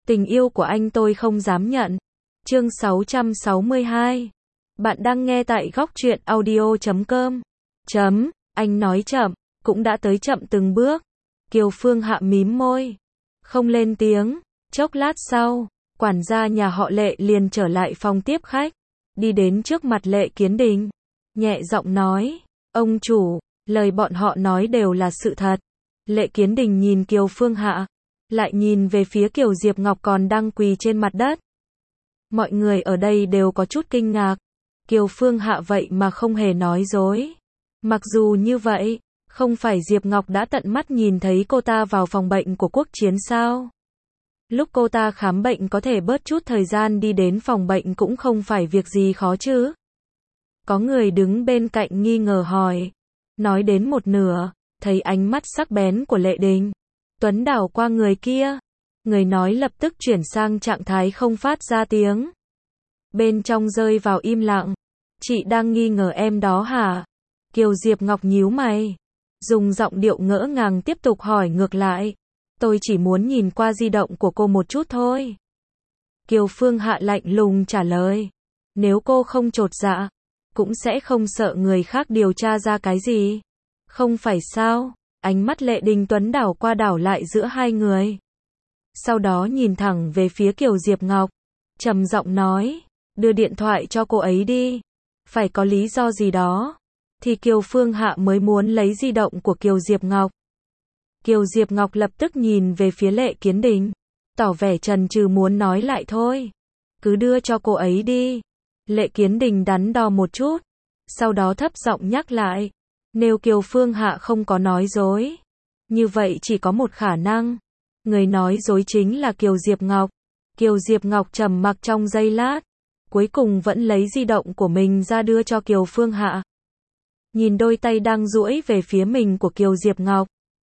Tình yêu của anh tôi không dám nhận. Chương 662. Bạn đang nghe tại góc truyện audio.com. Anh nói chậm, cũng đã tới chậm từng bước. Kiều Phương Hạ mím môi, không lên tiếng. Chốc lát sau, quản gia nhà họ Lệ liền trở lại phòng tiếp khách, đi đến trước mặt Lệ Kiến Đình, nhẹ giọng nói, ông chủ, lời bọn họ nói đều là sự thật. Lệ Kiến Đình nhìn Kiều Phương Hạ, lại nhìn về phía Kiều Diệp Ngọc còn đang quỳ trên mặt đất. Mọi người ở đây đều có chút kinh ngạc. Kiều Phương Hạ vậy mà không hề nói dối. Mặc dù như vậy, không phải Diệp Ngọc đã tận mắt nhìn thấy cô ta vào phòng bệnh của Quốc Chiến sao? Lúc cô ta khám bệnh có thể bớt chút thời gian đi đến phòng bệnh cũng không phải việc gì khó chứ. Có người đứng bên cạnh nghi ngờ hỏi. Nói đến một nửa, thấy ánh mắt sắc bén của Lệ Đình Tuấn đảo qua người kia. Người nói lập tức chuyển sang trạng thái không phát ra tiếng. Bên trong rơi vào im lặng. Chị đang nghi ngờ em đó hả? Kiều Diệp Ngọc nhíu mày, dùng giọng điệu ngỡ ngàng tiếp tục hỏi ngược lại. Tôi chỉ muốn nhìn qua di động của cô một chút thôi. Kiều Phương Hạ lạnh lùng trả lời. Nếu cô không chột dạ, cũng sẽ không sợ người khác điều tra ra cái gì. Không phải sao? Ánh mắt Lệ Đình Tuấn đảo qua đảo lại giữa hai người. Sau đó nhìn thẳng về phía Kiều Diệp Ngọc, trầm giọng nói, đưa điện thoại cho cô ấy đi. Phải có lý do gì đó. Thì Kiều Phương Hạ mới muốn lấy di động của Kiều Diệp Ngọc. Kiều Diệp Ngọc lập tức nhìn về phía Lệ Kiến Đình, tỏ vẻ chần chừ muốn nói lại thôi. Cứ đưa cho cô ấy đi. Lệ Kiến Đình đắn đo một chút, sau đó thấp giọng nhắc lại. Nếu Kiều Phương Hạ không có nói dối, như vậy chỉ có một khả năng. Người nói dối chính là Kiều Diệp Ngọc. Kiều Diệp Ngọc trầm mặc trong giây lát, cuối cùng vẫn lấy di động của mình ra đưa cho Kiều Phương Hạ. Nhìn đôi tay đang duỗi về phía mình của Kiều Diệp Ngọc.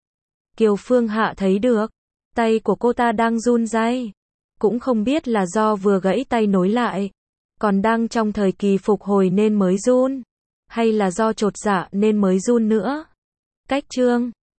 Kiều Phương Hạ thấy được, tay của cô ta đang run rẩy. Cũng không biết là do vừa gãy tay nối lại, còn đang trong thời kỳ phục hồi nên mới run, hay là do chột dạ nên mới run nữa. Cách chương